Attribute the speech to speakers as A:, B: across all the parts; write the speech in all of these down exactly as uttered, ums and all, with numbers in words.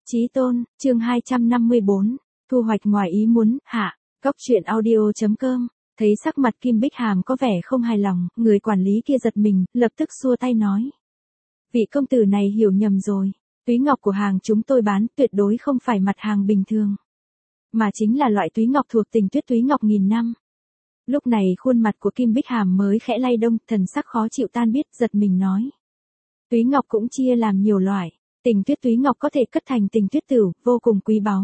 A: Chí tôn, chương hai trăm năm mươi bốn, thu hoạch ngoài ý muốn, hạ, Cóc truyện audio.com, thấy sắc mặt Kim Bích Hàm có vẻ không hài lòng, người quản lý kia giật mình, lập tức xua tay nói. Vị công tử này hiểu nhầm rồi, túy ngọc của hàng chúng tôi bán tuyệt đối không phải mặt hàng bình thường, mà chính là loại túy ngọc thuộc tình tuyết túy ngọc nghìn năm. Lúc này khuôn mặt của Kim Bích Hàm mới khẽ lay đông, thần sắc khó chịu tan biết, giật mình nói. Túy ngọc cũng chia làm nhiều loại. Tình tuyết túy ngọc có thể cất thành tình tuyết tửu, vô cùng quý báu.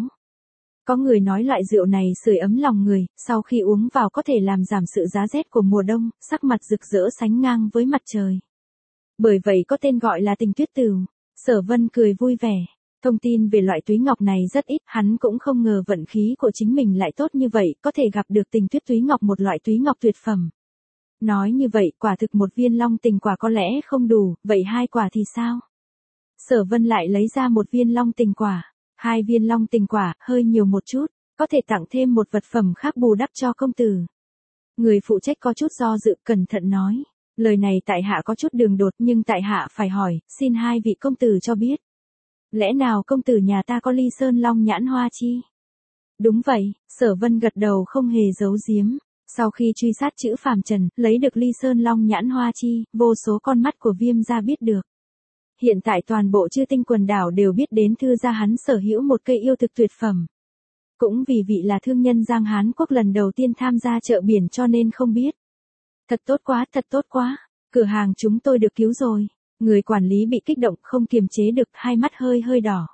A: Có người nói loại rượu này sưởi ấm lòng người, sau khi uống vào có thể làm giảm sự giá rét của mùa đông, sắc mặt rực rỡ sánh ngang với mặt trời. Bởi vậy có tên gọi là tình tuyết tửu. Sở Vân cười vui vẻ. Thông tin về loại túy ngọc này rất ít, hắn cũng không ngờ vận khí của chính mình lại tốt như vậy, có thể gặp được tình tuyết túy ngọc, một loại túy ngọc tuyệt phẩm. Nói như vậy, quả thực một viên long tình quả có lẽ không đủ, vậy hai quả thì sao? Sở Vân lại lấy ra một viên long tình quả, hai viên long tình quả, hơi nhiều một chút, có thể tặng thêm một vật phẩm khác bù đắp cho công tử. Người phụ trách có chút do dự, cẩn thận nói, lời này tại hạ có chút đường đột nhưng tại hạ phải hỏi, xin hai vị công tử cho biết. Lẽ nào công tử nhà ta có ly sơn long nhãn hoa chi? Đúng vậy, Sở Vân gật đầu không hề giấu giếm. Sau khi truy sát chữ phàm trần, lấy được ly sơn long nhãn hoa chi, vô số con mắt của Viêm gia biết được. Hiện tại toàn bộ chư tinh quần đảo đều biết đến thư gia hắn sở hữu một cây yêu thực tuyệt phẩm. Cũng vì vị là thương nhân Giang Hán Quốc lần đầu tiên tham gia chợ biển cho nên không biết. Thật tốt quá, thật tốt quá, cửa hàng chúng tôi được cứu rồi. Người quản lý bị kích động không kiềm chế được, hai mắt hơi hơi đỏ.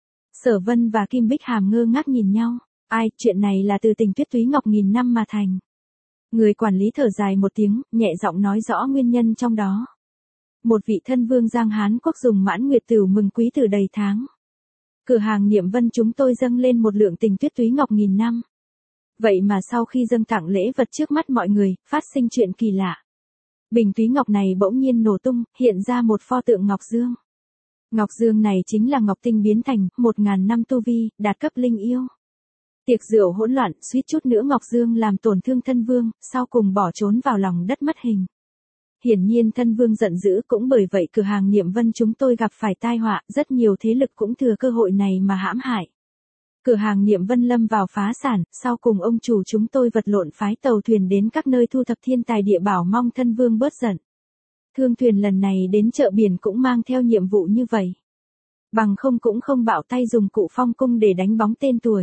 A: Sở Vân và Kim Bích Hàm ngơ ngác nhìn nhau, ai, chuyện này là từ tình tuyết túy ngọc nghìn năm mà thành. Người quản lý thở dài một tiếng, nhẹ giọng nói rõ nguyên nhân trong đó. Một vị thân vương Giang Hán Quốc dùng mãn nguyệt tửu mừng quý tử đầy tháng. Cửa hàng Niệm Vân chúng tôi dâng lên một lượng tình tuyết túy ngọc nghìn năm. Vậy mà sau khi dâng tặng lễ vật trước mắt mọi người, phát sinh chuyện kỳ lạ. Bình túy ngọc này bỗng nhiên nổ tung, hiện ra một pho tượng Ngọc Dương. Ngọc Dương này chính là Ngọc Tinh biến thành, một ngàn năm tu vi, đạt cấp linh yêu. Tiệc rượu hỗn loạn, suýt chút nữa Ngọc Dương làm tổn thương thân vương, sau cùng bỏ trốn vào lòng đất mất hình. Hiển nhiên thân vương giận dữ, cũng bởi vậy cửa hàng Niệm Vân chúng tôi gặp phải tai họa, rất nhiều thế lực cũng thừa cơ hội này mà hãm hại. Cửa hàng Niệm Vân lâm vào phá sản, sau cùng ông chủ chúng tôi vật lộn phái tàu thuyền đến các nơi thu thập thiên tài địa bảo mong thân vương bớt giận. Thương thuyền lần này đến chợ biển cũng mang theo nhiệm vụ như vậy. Bằng không cũng không bạo tay dùng cụ phong cung để đánh bóng tên tuổi.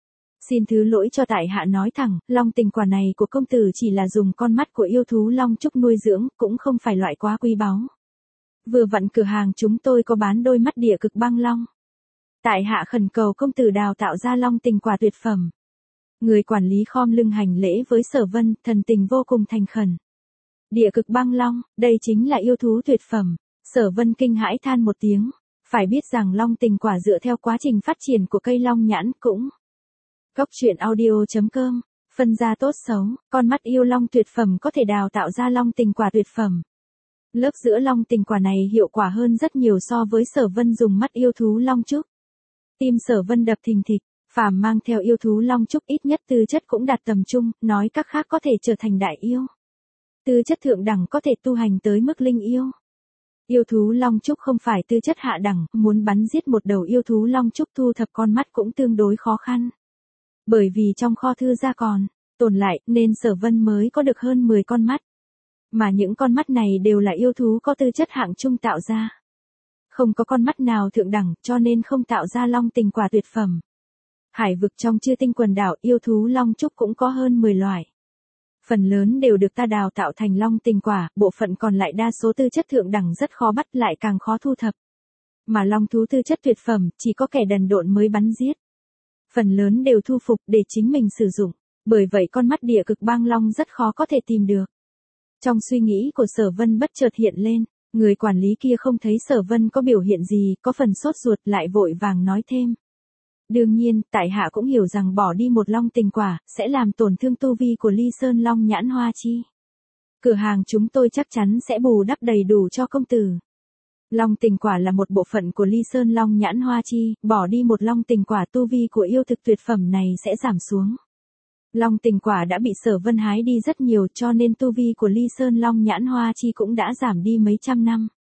A: Xin thứ lỗi cho tại hạ nói thẳng, long tình quả này của công tử chỉ là dùng con mắt của yêu thú long trúc nuôi dưỡng, cũng không phải loại quá quý báu. Vừa vặn cửa hàng chúng tôi có bán đôi mắt địa cực băng long. Tại hạ khẩn cầu công tử đào tạo ra long tình quả tuyệt phẩm. Người quản lý khom lưng hành lễ với Sở Vân, thần tình vô cùng thành khẩn. Địa cực băng long, đây chính là yêu thú tuyệt phẩm. Sở Vân kinh hãi than một tiếng. Phải biết rằng long tình quả dựa theo quá trình phát triển của cây long nhãn cũng. Cóc truyện audio.com, phân ra tốt xấu, con mắt yêu long tuyệt phẩm có thể đào tạo ra long tình quả tuyệt phẩm. Lớp giữa long tình quả này hiệu quả hơn rất nhiều so với Sở Vân dùng mắt yêu thú long trúc. Tim Sở Vân đập thình thịch, phàm mang theo yêu thú long trúc ít nhất tư chất cũng đạt tầm trung, nói các khác có thể trở thành đại yêu. Tư chất thượng đẳng có thể tu hành tới mức linh yêu. Yêu thú long trúc không phải tư chất hạ đẳng, muốn bắn giết một đầu yêu thú long trúc thu thập con mắt cũng tương đối khó khăn. Bởi vì trong kho thư gia còn tồn lại nên Sở Vân mới có được hơn mười con mắt. Mà những con mắt này đều là yêu thú có tư chất hạng trung tạo ra. Không có con mắt nào thượng đẳng cho nên không tạo ra long tình quả tuyệt phẩm. Hải vực trong chư tinh quần đảo yêu thú long trúc cũng có hơn mười loại. Phần lớn đều được ta đào tạo thành long tình quả, bộ phận còn lại đa số tư chất thượng đẳng rất khó bắt lại càng khó thu thập. Mà long thú tư chất tuyệt phẩm chỉ có kẻ đần độn mới bắn giết. Phần lớn đều thu phục để chính mình sử dụng, bởi vậy con mắt địa cực băng long rất khó có thể tìm được. Trong suy nghĩ của Sở Vân bất chợt hiện lên, người quản lý kia không thấy Sở Vân có biểu hiện gì, có phần sốt ruột lại vội vàng nói thêm. Đương nhiên, tại hạ cũng hiểu rằng bỏ đi một long tình quả, sẽ làm tổn thương tu vi của ly sơn long nhãn hoa chi. Cửa hàng chúng tôi chắc chắn sẽ bù đắp đầy đủ cho công tử. Long tình quả là một bộ phận của ly sơn long nhãn hoa chi, bỏ đi một long tình quả tu vi của yêu thực tuyệt phẩm này sẽ giảm xuống. Long tình quả đã bị Sở Vân hái đi rất nhiều cho nên tu vi của ly sơn long nhãn hoa chi cũng đã giảm đi mấy trăm năm.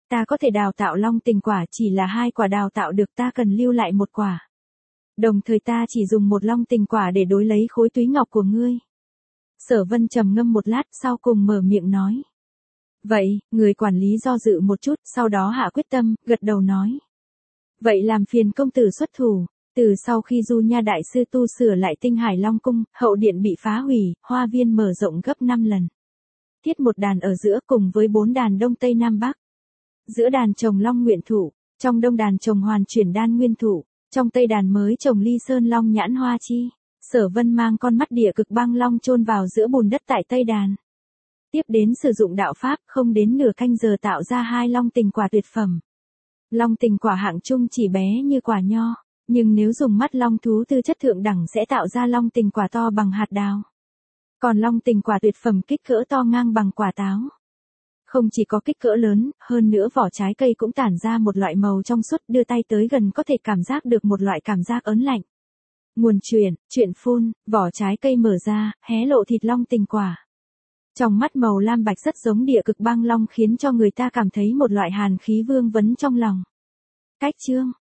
A: Ta có thể đào tạo long tình quả, chỉ là hai quả đào tạo được, ta cần lưu lại một quả. Đồng thời ta chỉ dùng một long tình quả để đối lấy khối túy ngọc của ngươi. Sở Vân trầm ngâm một lát, sau cùng mở miệng nói. Vậy, người quản lý do dự một chút, sau đó hạ quyết tâm, gật đầu nói. Vậy làm phiền công tử xuất thủ. Từ sau khi Du Nha đại sư tu sửa lại Tinh Hải Long cung, hậu điện bị phá hủy, hoa viên mở rộng gấp năm lần. Thiết một đàn ở giữa cùng với bốn đàn đông tây nam bắc. Giữa đàn trồng long nguyện thụ, trong đông đàn trồng hoàn chuyển đan nguyên thụ, trong tây đàn mới trồng ly sơn long nhãn hoa chi. Sở Vân mang con mắt địa cực băng long chôn vào giữa bùn đất tại tây đàn. Tiếp đến sử dụng đạo pháp, không đến nửa canh giờ tạo ra hai long tình quả tuyệt phẩm. Long tình quả hạng trung chỉ bé như quả nho, nhưng nếu dùng mắt long thú tư chất thượng đẳng sẽ tạo ra long tình quả to bằng hạt đào. Còn long tình quả tuyệt phẩm kích cỡ to ngang bằng quả táo. Không chỉ có kích cỡ lớn, hơn nữa vỏ trái cây cũng tản ra một loại màu trong suốt, đưa tay tới gần có thể cảm giác được một loại cảm giác ớn lạnh. Nguồn truyền, truyện phun, vỏ trái cây mở ra, hé lộ thịt long tình quả. Trong mắt màu lam bạch rất giống địa cực băng long, khiến cho người ta cảm thấy một loại hàn khí vương vấn trong lòng. Cách chương